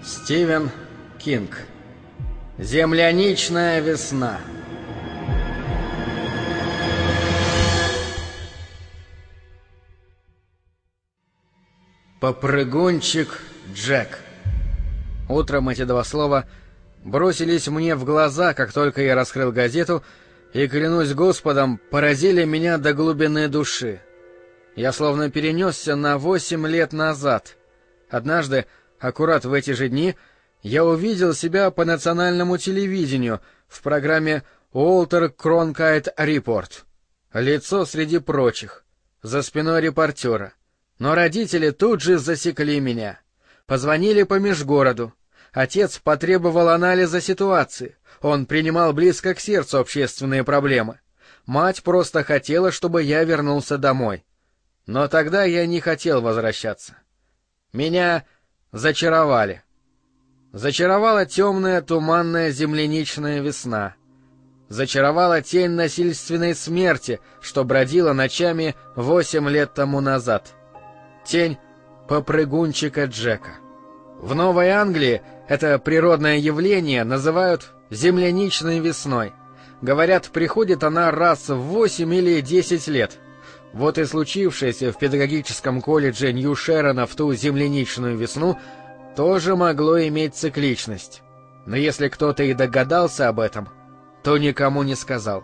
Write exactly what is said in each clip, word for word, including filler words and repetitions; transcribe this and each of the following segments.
Стивен Кинг. Земляничная весна. Попрыгунчик Джек. Утром эти два слова бросились мне в глаза, как только я раскрыл газету, и, клянусь Господом, поразили меня до глубины души. Я словно перенесся на восемь лет назад. Однажды, аккурат в эти же дни, я увидел себя по национальному телевидению в программе «Уолтер Кронкайт Репорт». Лицо среди прочих, за спиной репортера. Но родители тут же засекли меня. Позвонили по межгороду. Отец потребовал анализа ситуации. Он принимал близко к сердцу общественные проблемы. Мать просто хотела, чтобы я вернулся домой. Но тогда я не хотел возвращаться. Меня зачаровали. Зачаровала темная туманная земляничная весна. Зачаровала тень насильственной смерти, что бродила ночами восемь лет тому назад. Тень попрыгунчика Джека. В Новой Англии это природное явление называют земляничной весной. Говорят, приходит она раз в восемь или десять лет. Вот и случившееся в педагогическом колледже Нью-Шерона в ту земляничную весну тоже могло иметь цикличность. Но если кто-то и догадался об этом, то никому не сказал.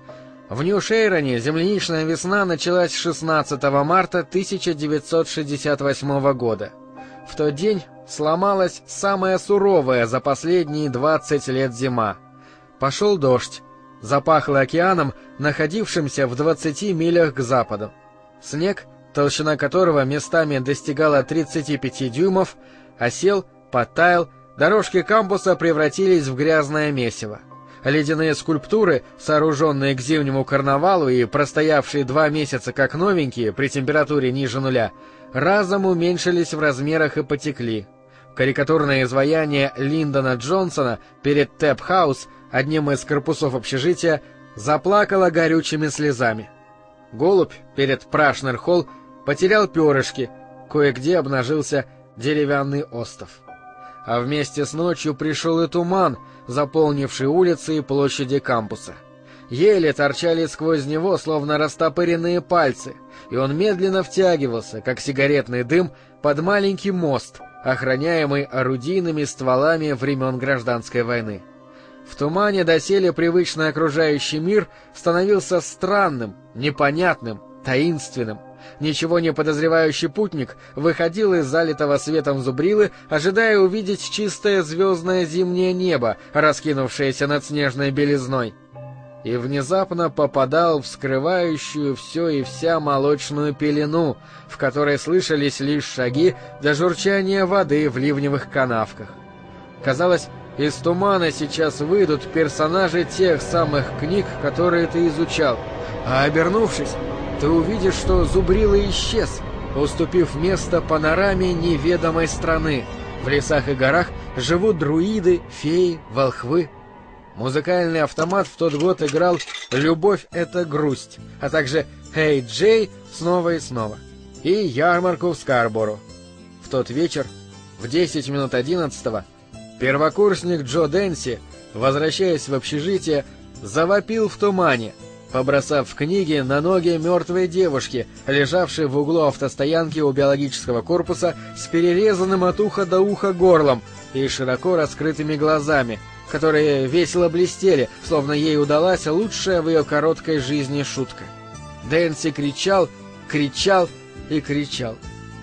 В Нью-Шероне земляничная весна началась шестнадцатого марта тысяча девятьсот шестьдесят восьмого года. В тот день сломалась самая суровая за последние двадцать лет зима. Пошел дождь. Запахло океаном, находившимся в двадцати милях к западу. Снег, толщина которого местами достигала тридцати пяти дюймов, осел, подтаял, дорожки кампуса превратились в грязное месиво. Ледяные скульптуры, сооруженные к зимнему карнавалу и простоявшие два месяца как новенькие при температуре ниже нуля, разом уменьшились в размерах и потекли. Карикатурное изваяние Линдона Джонсона перед Тэп-хаус, одним из корпусов общежития, заплакало горючими слезами. Голубь перед Прашнер-холл потерял перышки, кое-где обнажился деревянный остов. А вместе с ночью пришел и туман, заполнивший улицы и площади кампуса. Ели торчали сквозь него, словно растопыренные пальцы, и он медленно втягивался, как сигаретный дым, под маленький мост, охраняемый орудийными стволами времен Гражданской войны. В тумане доселе привычный окружающий мир становился странным, непонятным, таинственным. Ничего не подозревающий путник выходил из залитого светом зубрилы, ожидая увидеть чистое звездное зимнее небо, раскинувшееся над снежной белизной. И внезапно попадал в скрывающую все и вся молочную пелену, в которой слышались лишь шаги до журчания воды в ливневых канавках. Казалось, из тумана сейчас выйдут персонажи тех самых книг, которые ты изучал, а обернувшись, ты увидишь, что зубрила исчез, уступив место панораме неведомой страны. В лесах и горах живут друиды, феи, волхвы. Музыкальный автомат в тот год играл «Любовь — это грусть», а также «Эй, Джей» снова и снова, и «Ярмарку в Скарборо». В тот вечер, в десять минут одиннадцатого, первокурсник Джо Дэнси, возвращаясь в общежитие, завопил в тумане, побросав книги на ноги мертвой девушки, лежавшей в углу автостоянки у биологического корпуса с перерезанным от уха до уха горлом и широко раскрытыми глазами, которые весело блестели, словно ей удалась лучшая в ее короткой жизни шутка. Дэнси кричал, кричал и кричал.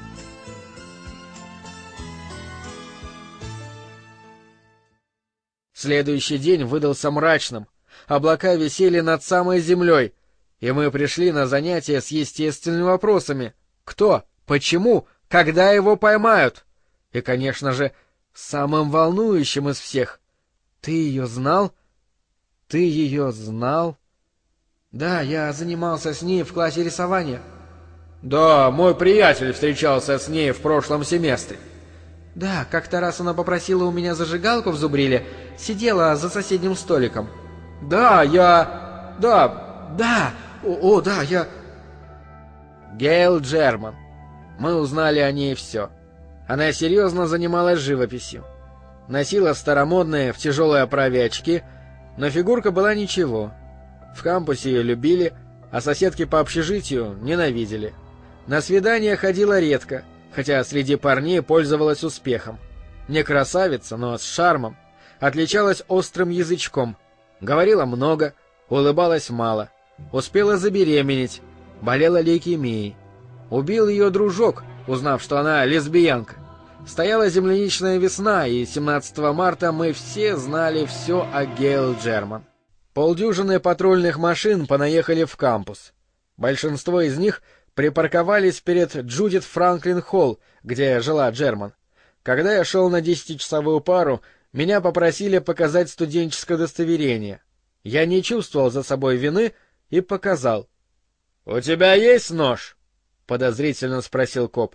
Следующий день выдался мрачным. Облака висели над самой землей, и мы пришли на занятия с естественными вопросами. Кто? Почему? Когда его поймают? И, конечно же, самым волнующим из всех. Ты ее знал? Ты ее знал? Да, я занимался с ней в классе рисования. Да, мой приятель встречался с ней в прошлом семестре. Да, как-то раз она попросила у меня зажигалку в зубриле, сидела за соседним столиком. Да, я... Да, да, о, о да, я... Гейл Джерман. Мы узнали о ней все. Она серьезно занималась живописью. Носила старомодные в тяжелой оправе очки, но фигурка была ничего. В кампусе ее любили, а соседки по общежитию ненавидели. На свидания ходила редко, хотя среди парней пользовалась успехом. Не красавица, но с шармом. Отличалась острым язычком. Говорила много, улыбалась мало. Успела забеременеть. Болела лейкемией. Убил ее дружок, узнав, что она лесбиянка. Стояла земляничная весна, и семнадцатого марта мы все знали все о Гейл Джерман. Полдюжины патрульных машин понаехали в кампус. Большинство из них припарковались перед Джудит Франклин Холл, где жила Джерман. Когда я шел на десятичасовую пару, меня попросили показать студенческое удостоверение. Я не чувствовал за собой вины и показал. — У тебя есть нож? — подозрительно спросил коп.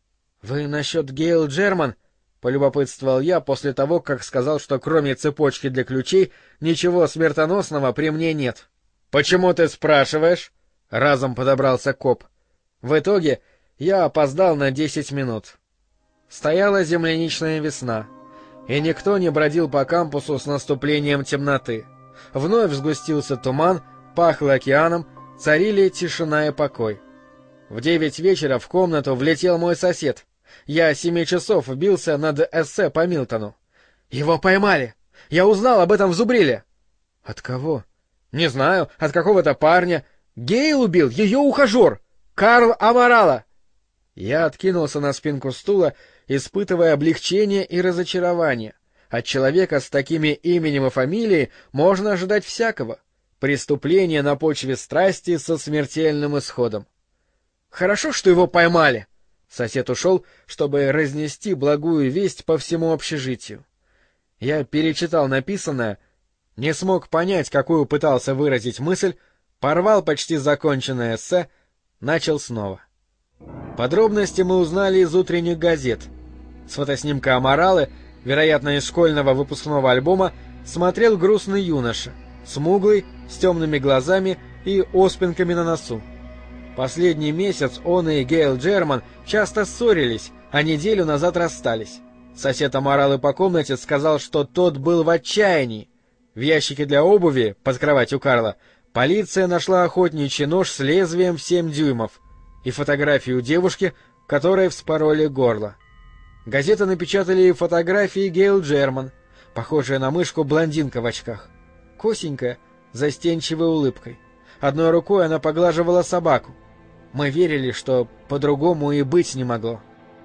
— Вы насчет Гейл Джерман? — полюбопытствовал я после того, как сказал, что кроме цепочки для ключей ничего смертоносного при мне нет. — Почему ты спрашиваешь? — разом подобрался коп. В итоге я опоздал на десять минут. Стояла земляничная весна, и никто не бродил по кампусу с наступлением темноты. Вновь сгустился туман, пахло океаном, царили тишина и покой. В девять вечера в комнату влетел мой сосед. Я семи часов бился над эссе по Милтону. Его поймали! Я узнал об этом в Зубриле. От кого? Не знаю, от какого-то парня. Гейл убил ее ухажер! Карл Амарало! Я откинулся на спинку стула, испытывая облегчение и разочарование. От человека с такими именем и фамилией можно ожидать всякого. Преступление на почве страсти со смертельным исходом. Хорошо, что его поймали. Сосед ушел, чтобы разнести благую весть по всему общежитию. Я перечитал написанное, не смог понять, какую пытался выразить мысль, порвал почти законченное эссе, начал снова. Подробности мы узнали из утренних газет. С фотоснимка Амаралы, вероятно, из школьного выпускного альбома, смотрел грустный юноша, смуглый, с темными глазами и оспинками на носу. Последний месяц он и Гейл Джерман часто ссорились, а неделю назад расстались. Сосед Амаралы по комнате сказал, что тот был в отчаянии. В ящике для обуви, под кроватью Карла, полиция нашла охотничий нож с лезвием в семь дюймов и фотографию девушки, которой вспороли горло. Газеты напечатали и фотографии Гейл Джерман, похожая на мышку блондинка в очках. Косенькая, застенчивой улыбкой. Одной рукой она поглаживала собаку. Мы верили, что по-другому и быть не могло.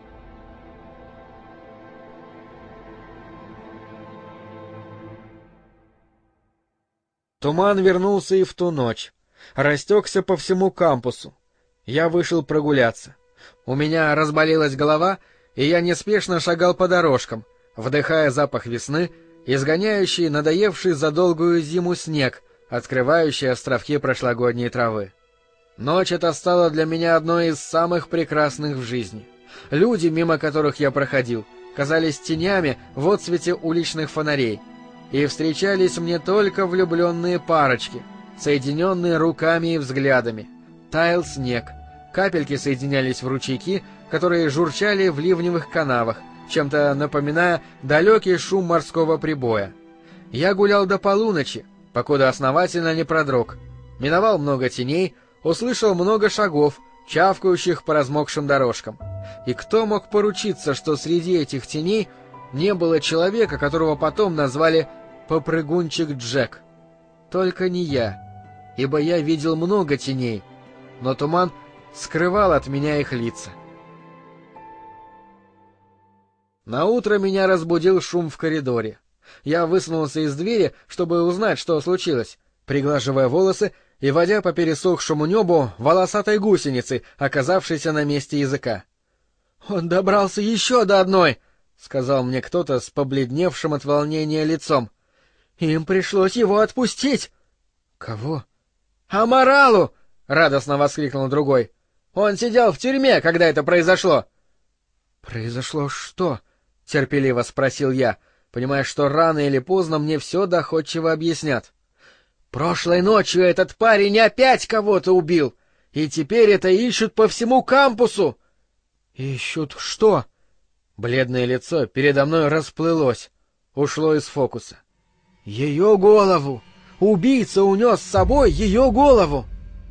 Туман вернулся и в ту ночь. Растекся по всему кампусу. Я вышел прогуляться. У меня разболелась голова, и я неспешно шагал по дорожкам, вдыхая запах весны, изгоняющий надоевший за долгую зиму снег, открывающий островки прошлогодней травы. Ночь эта стала для меня одной из самых прекрасных в жизни. Люди, мимо которых я проходил, казались тенями в отсвете уличных фонарей, и встречались мне только влюбленные парочки, соединенные руками и взглядами. Таял снег, капельки соединялись в ручейки, которые журчали в ливневых канавах, чем-то напоминая далекий шум морского прибоя. Я гулял до полуночи, покуда основательно не продрог. Миновал много теней, услышал много шагов, чавкающих по размокшим дорожкам. И кто мог поручиться, что среди этих теней не было человека, которого потом назвали «Попрыгунчик Джек»? Только не я, ибо я видел много теней, но туман скрывал от меня их лица. Наутро меня разбудил шум в коридоре. Я высунулся из двери, чтобы узнать, что случилось, приглаживая волосы и водя по пересохшему небу волосатой гусеницы, оказавшейся на месте языка. — Он добрался еще до одной! — сказал мне кто-то с побледневшим от волнения лицом. — Им пришлось его отпустить! — Кого? — Амаралу! — радостно воскликнул другой. — Он сидел в тюрьме, когда это произошло. — Произошло что? — терпеливо спросил я, понимая, что рано или поздно мне все доходчиво объяснят. — Прошлой ночью этот парень опять кого-то убил, и теперь это ищут по всему кампусу. — Ищут что? Бледное лицо передо мной расплылось. ушло из фокуса. Ее голову! Убийца унес с собой ее голову!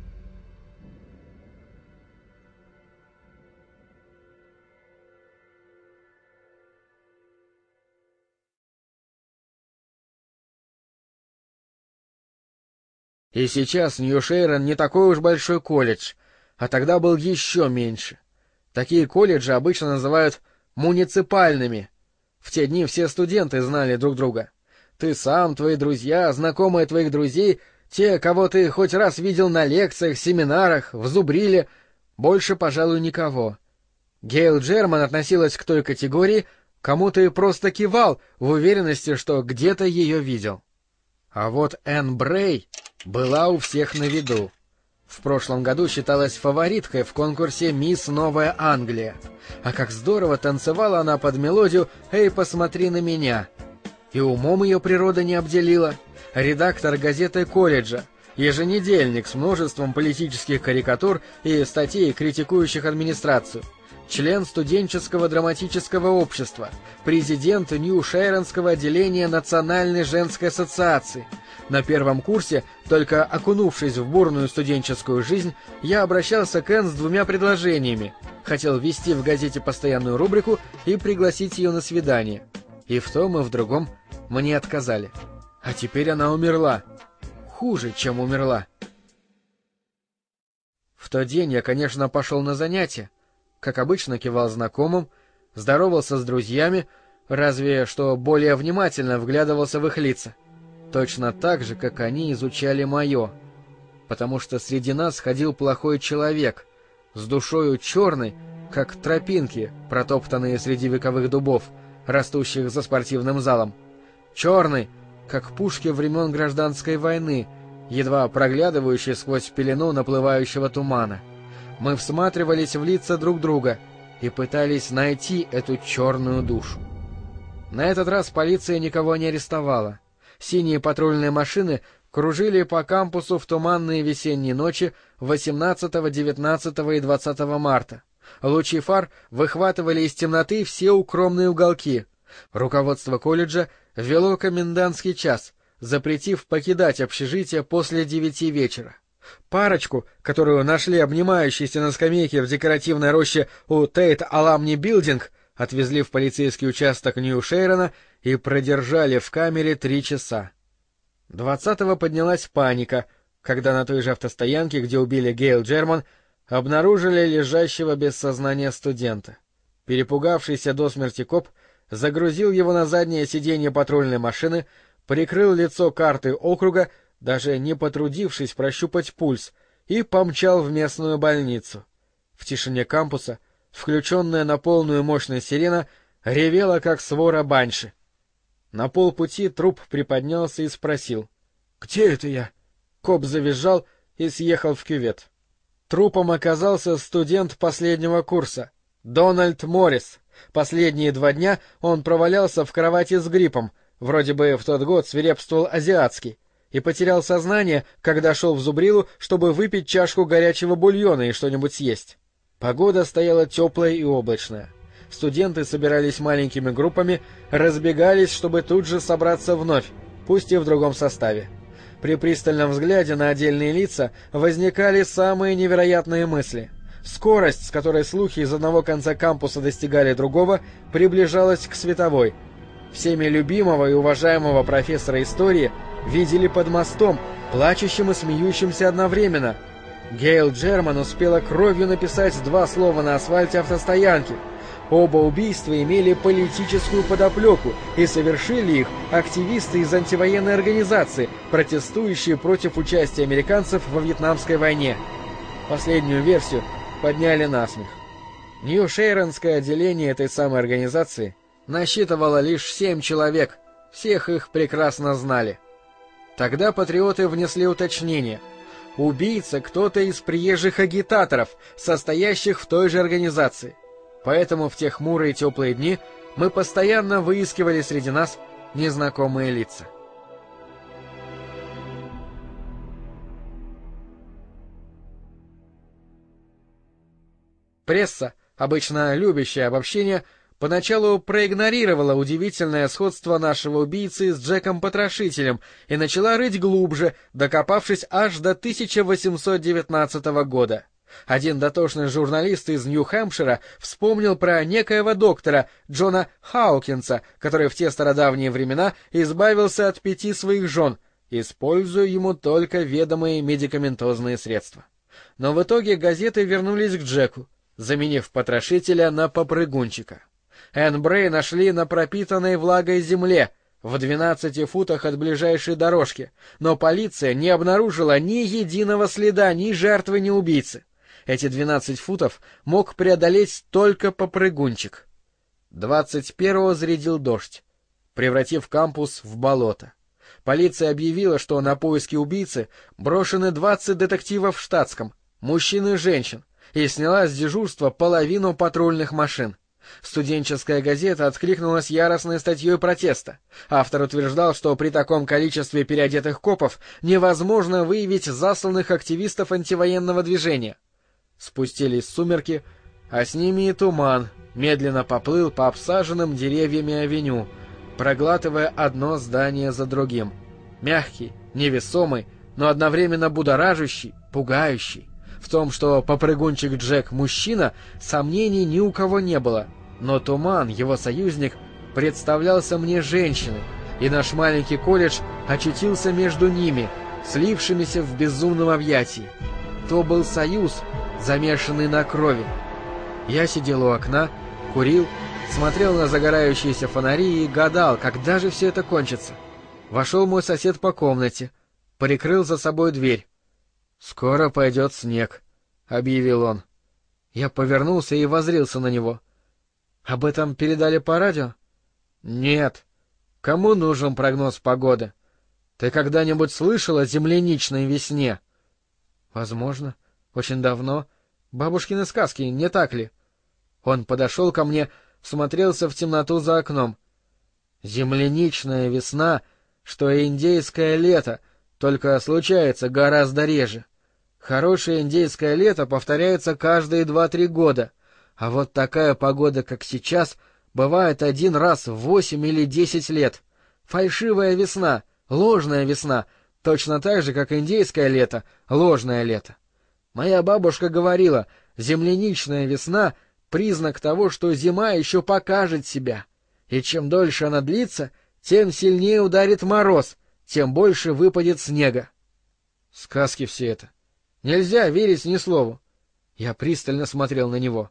И сейчас Нью-Шейрон не такой уж большой колледж, а тогда был еще меньше. Такие колледжи обычно называют муниципальными. В те дни все студенты знали друг друга. Ты сам, твои друзья, знакомые твоих друзей, те, кого ты хоть раз видел на лекциях, семинарах, в Зубриле, больше, пожалуй, никого. Гейл Джерман относилась к той категории, кому ты просто кивал в уверенности, что где-то ее видел. А вот Энн Брей была у всех на виду. В прошлом году считалась фавориткой в конкурсе «Мисс Новая Англия». А как здорово танцевала она под мелодию «Эй, посмотри на меня». И умом ее природа не обделила. Редактор газеты колледжа, еженедельник с множеством политических карикатур и статей, критикующих администрацию. Член студенческого драматического общества, президент Нью-Шейронского отделения Национальной женской ассоциации. На первом курсе, только окунувшись в бурную студенческую жизнь, я обращался к Энн с двумя предложениями. Хотел ввести в газете постоянную рубрику и пригласить ее на свидание. И в том, и в другом мне отказали. А теперь она умерла. Хуже, чем умерла. В тот день я, конечно, пошел на занятия. Как обычно, кивал знакомым, здоровался с друзьями, разве что более внимательно вглядывался в их лица. Точно так же, как они изучали мое. Потому что среди нас ходил плохой человек, с душою черной, как тропинки, протоптанные среди вековых дубов, растущих за спортивным залом. Черный, как пушки времен гражданской войны, едва проглядывающие сквозь пелену наплывающего тумана. Мы всматривались в лица друг друга и пытались найти эту черную душу. На этот раз полиция никого не арестовала. Синие патрульные машины кружили по кампусу в туманные весенние ночи восемнадцатого, девятнадцатого и двадцатого марта. Лучи фар выхватывали из темноты все укромные уголки. Руководство колледжа ввело комендантский час, запретив покидать общежитие после девяти вечера. Парочку, которую нашли обнимающейся на скамейке в декоративной роще у Тейт Аламни Билдинг, отвезли в полицейский участок Нью-Шейрона и продержали в камере три часа. Двадцатого поднялась паника, когда на той же автостоянке, где убили Гейл Джерман, обнаружили лежащего без сознания студента. Перепугавшийся до смерти коп загрузил его на заднее сиденье патрульной машины, прикрыл лицо картой округа, даже не потрудившись прощупать пульс, и помчал в местную больницу. В тишине кампуса, включенная на полную мощность сирена, ревела, как свора банши. На полпути труп приподнялся и спросил: «Где это я?» Коп завизжал и съехал в кювет. Трупом оказался студент последнего курса, Дональд Моррис. Последние два дня он провалялся в кровати с гриппом, вроде бы в тот год свирепствовал азиатский, и потерял сознание, когда шел в Зубрилу, чтобы выпить чашку горячего бульона и что-нибудь съесть. Погода стояла теплая и облачная. Студенты собирались маленькими группами, разбегались, чтобы тут же собраться вновь, пусть и в другом составе. При пристальном взгляде на отдельные лица возникали самые невероятные мысли. Скорость, с которой слухи из одного конца кампуса достигали другого, приближалась к световой. Всеми любимого и уважаемого профессора истории видели под мостом, плачущим и смеющимся одновременно. Гейл Джерман успела кровью написать два слова на асфальте автостоянки. Оба убийства имели политическую подоплеку, и совершили их активисты из антивоенной организации, протестующие против участия американцев во Вьетнамской войне. Последнюю версию подняли на смех. Нью-Шейронское отделение этой самой организации насчитывало лишь семь человек, всех их прекрасно знали. Тогда патриоты внесли уточнение: убийца кто-то из приезжих агитаторов, состоящих в той же организации. Поэтому в те хмурые теплые дни мы постоянно выискивали среди нас незнакомые лица. Пресса, обычно любящая обобщение, поначалу проигнорировала удивительное сходство нашего убийцы с Джеком-потрошителем и начала рыть глубже, докопавшись аж до тысяча восемьсот девятнадцатого года. Один дотошный журналист из Нью-Хэмпшира вспомнил про некоего доктора Джона Хаукинса, который в те стародавние времена избавился от пяти своих жен, используя ему только ведомые медикаментозные средства. Но в итоге газеты вернулись к Джеку, заменив потрошителя на попрыгунчика. Энн Брей нашли на пропитанной влагой земле, в двенадцати футах от ближайшей дорожки, но полиция не обнаружила ни единого следа ни жертвы, ни убийцы. Эти двенадцать футов мог преодолеть только попрыгунчик. двадцать первого зарядил дождь, превратив кампус в болото. Полиция объявила, что на поиски убийцы брошены двадцать детективов в штатском, мужчин и женщин, и сняла с дежурства половину патрульных машин. Студенческая газета откликнулась яростной статьей протеста. Автор утверждал, что при таком количестве переодетых копов невозможно выявить засланных активистов антивоенного движения. Спустились сумерки, а с ними и туман медленно поплыл по обсаженным деревьями авеню, проглатывая одно здание за другим. Мягкий, невесомый, но одновременно будоражащий, пугающий. В том, что попрыгунчик Джек мужчина, сомнений ни у кого не было. Но туман, его союзник, представлялся мне женщиной, и наш маленький колледж очутился между ними, слившимися в безумном объятии. То был союз, замешанный на крови. Я сидел у окна, курил, смотрел на загорающиеся фонари и гадал, когда же все это кончится. Вошел мой сосед по комнате, прикрыл за собой дверь. «Скоро пойдет снег», — объявил он. Я повернулся и воззрился на него. «Об этом передали по радио?» «Нет. Кому нужен прогноз погоды? Ты когда-нибудь слышал о земляничной весне?» «Возможно. Очень давно. Бабушкины сказки, не так ли?» Он подошел ко мне, всмотрелся в темноту за окном. «Земляничная весна, что и индейское лето, только случается гораздо реже. Хорошее индейское лето повторяется каждые два-три года, а вот такая погода, как сейчас, бывает один раз в восемь или десять лет. Фальшивая весна, ложная весна, точно так же, как индейское лето, ложное лето. Моя бабушка говорила, земляничная весна — признак того, что зима еще покажет себя, и чем дольше она длится, тем сильнее ударит мороз, тем больше выпадет снега. Сказки все это. Нельзя верить ни слову. Я пристально смотрел на него.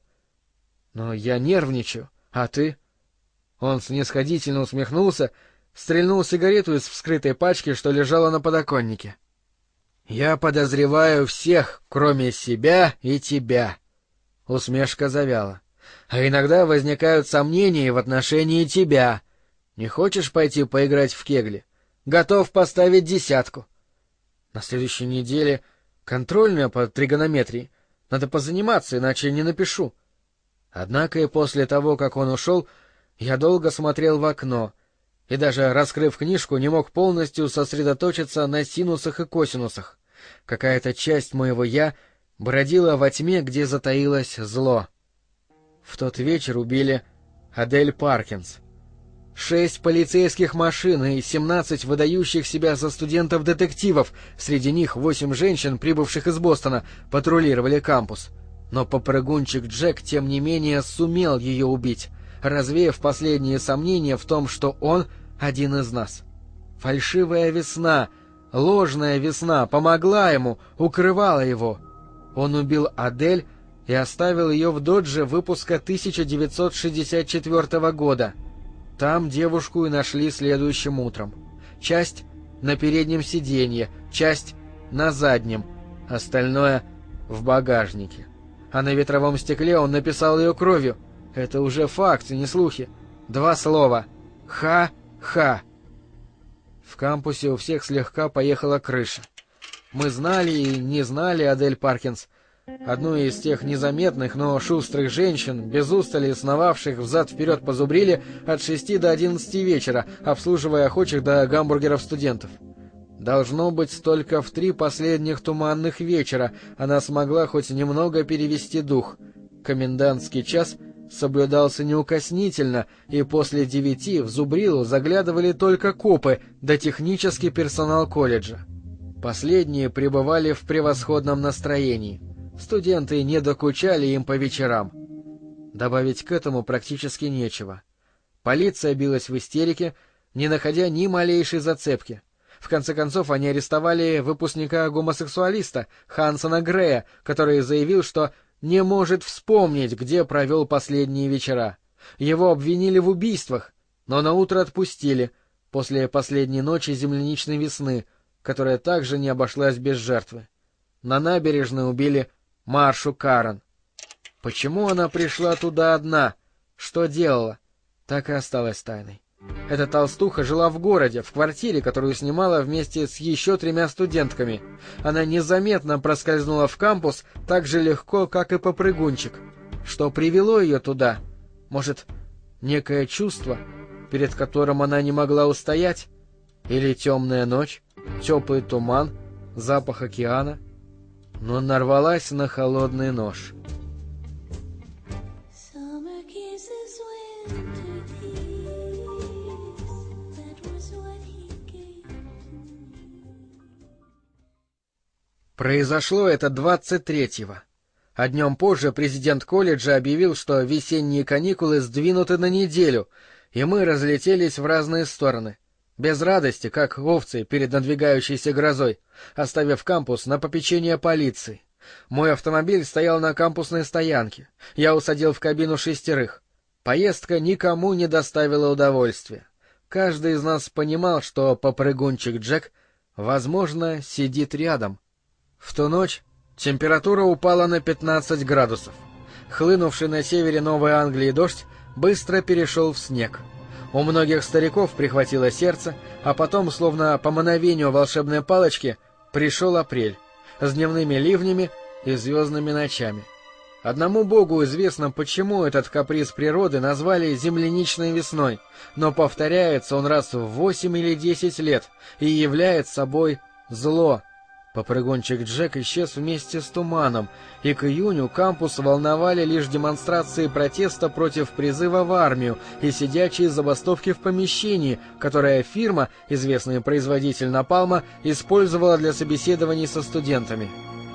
Но я нервничаю, а ты? Он снисходительно усмехнулся, стрельнул сигарету из вскрытой пачки, что лежала на подоконнике. Я подозреваю всех, кроме себя и тебя. Усмешка завяла. А иногда возникают сомнения в отношении тебя. Не хочешь пойти поиграть в кегли? Готов поставить десятку. На следующей неделе контрольная по тригонометрии. Надо позаниматься, иначе не напишу. Однако и после того, как он ушел, я долго смотрел в окно и даже, раскрыв книжку, не мог полностью сосредоточиться на синусах и косинусах. Какая-то часть моего «я» бродила во тьме, где затаилось зло. В тот вечер убили Адель Паркинс. Шесть полицейских машин и семнадцать выдающих себя за студентов-детективов, среди них восемь женщин, прибывших из Бостона, патрулировали кампус. Но попрыгунчик Джек, тем не менее, сумел ее убить, развеяв последние сомнения в том, что он один из нас. Фальшивая весна, ложная весна помогла ему, укрывала его. Он убил Адель и оставил ее в додже выпуска тысяча девятьсот шестьдесят четвёртого года. Там девушку и нашли следующим утром. Часть на переднем сиденье, часть на заднем, остальное в багажнике. А на ветровом стекле он написал ее кровью. Это уже факт, не слухи. Два слова. Ха-ха. В кампусе у всех слегка поехала крыша. Мы знали и не знали Адель Паркинс, одну из тех незаметных, но шустрых женщин, без устали сновавших взад-вперед по Зубриле от шести до одиннадцати вечера, обслуживая охочих до гамбургеров студентов. Должно быть, только в три последних туманных вечера она смогла хоть немного перевести дух. Комендантский час соблюдался неукоснительно, и после девяти в зубрилу заглядывали только копы да технический персонал колледжа. Последние пребывали в превосходном настроении. Студенты не докучали им по вечерам. Добавить к этому практически нечего. Полиция билась в истерике, не находя ни малейшей зацепки. В конце концов, они арестовали выпускника-гомосексуалиста Хансона Грея, который заявил, что не может вспомнить, где провел последние вечера. Его обвинили в убийствах, но наутро отпустили, после последней ночи земляничной весны, которая также не обошлась без жертвы. На набережной убили Маршу Карен. Почему она пришла туда одна? Что делала? Так и осталась тайной. Эта толстуха жила в городе, в квартире, которую снимала вместе с еще тремя студентками. Она незаметно проскользнула в кампус так же легко, как и попрыгунчик. Что привело ее туда? Может, некое чувство, перед которым она не могла устоять? Или темная ночь, теплый туман, запах океана? Но нарвалась на холодный нож. Произошло это двадцать третьего. А днем позже президент колледжа объявил, что весенние каникулы сдвинуты на неделю, и мы разлетелись в разные стороны. Без радости, как овцы перед надвигающейся грозой, оставив кампус на попечение полиции. Мой автомобиль стоял на кампусной стоянке. Я усадил в кабину шестерых. Поездка никому не доставила удовольствия. Каждый из нас понимал, что попрыгунчик Джек, возможно, сидит рядом. В ту ночь температура упала на пятнадцать градусов. Хлынувший на севере Новой Англии дождь быстро перешел в снег. У многих стариков прихватило сердце, а потом, словно по мановению волшебной палочки, пришел апрель с дневными ливнями и звездными ночами. Одному Богу известно, почему этот каприз природы назвали земляничной весной, но повторяется он раз в восемь или десять лет и является собой зло. Попрыгунчик Джек исчез вместе с туманом, и к июню кампус волновали лишь демонстрации протеста против призыва в армию и сидячие забастовки в помещении, которое фирма, известный производитель напалма, использовала для собеседований со студентами.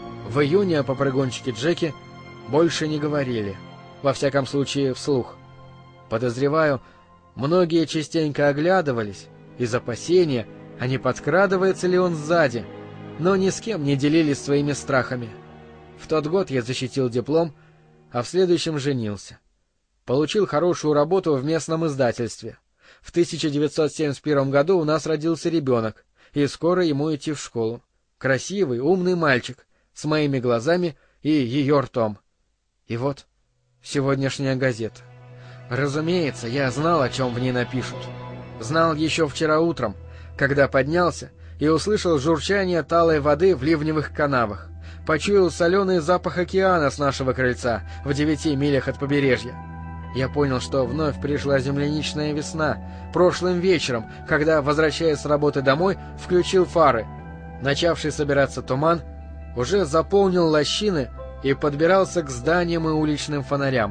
В июне о попрыгунчике Джеке больше не говорили, во всяком случае вслух. Подозреваю, многие частенько оглядывались из опасения, а не подкрадывается ли он сзади, но ни с кем не делились своими страхами. В тот год я защитил диплом, а в следующем женился. Получил хорошую работу в местном издательстве. В тысяча девятьсот семьдесят первом году у нас родился ребенок, и скоро ему идти в школу. Красивый, умный мальчик, с моими глазами и ее ртом. И вот сегодняшняя газета. Разумеется, я знал, о чем в ней напишут. Знал еще вчера утром, когда поднялся и услышал журчание талой воды в ливневых канавах. Почуял соленый запах океана с нашего крыльца в девяти милях от побережья. Я понял, что вновь пришла земляничная весна, прошлым вечером, когда, возвращаясь с работы домой, включил фары. Начавший собираться туман уже заполнил лощины и подбирался к зданиям и уличным фонарям.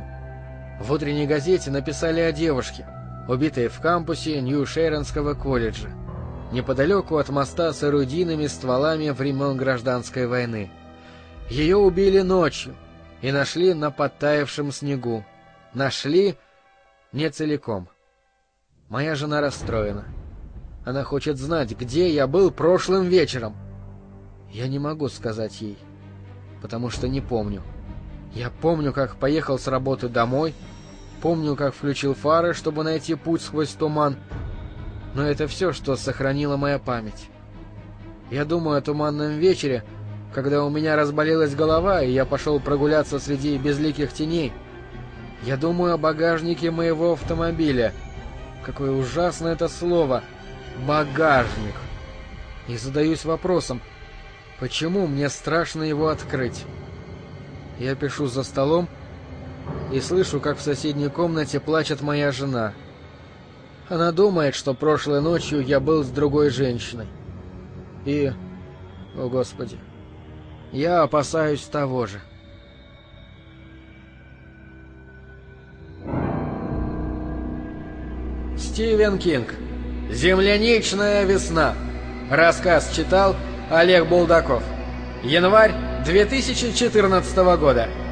В утренней газете написали о девушке, убитой в кампусе Нью-Шейронского колледжа, неподалеку от моста с эрудийными стволами времен Гражданской войны. Ее убили ночью и нашли на подтаявшем снегу. Нашли не целиком. Моя жена расстроена. Она хочет знать, где я был прошлым вечером. Я не могу сказать ей, потому что не помню. Я помню, как поехал с работы домой, помню, как включил фары, чтобы найти путь сквозь туман, но это все, что сохранила моя память. Я думаю о туманном вечере, когда у меня разболелась голова, и я пошел прогуляться среди безликих теней. Я думаю о багажнике моего автомобиля. Какое ужасное это слово «багажник». И задаюсь вопросом, почему мне страшно его открыть? Я пишу за столом и слышу, как в соседней комнате плачет моя жена. Она думает, что прошлой ночью я был с другой женщиной. И, о Господи, я опасаюсь того же. Стивен Кинг. «Земляничная весна». Рассказ читал Олег Булдаков. Январь две тысячи четырнадцатого года.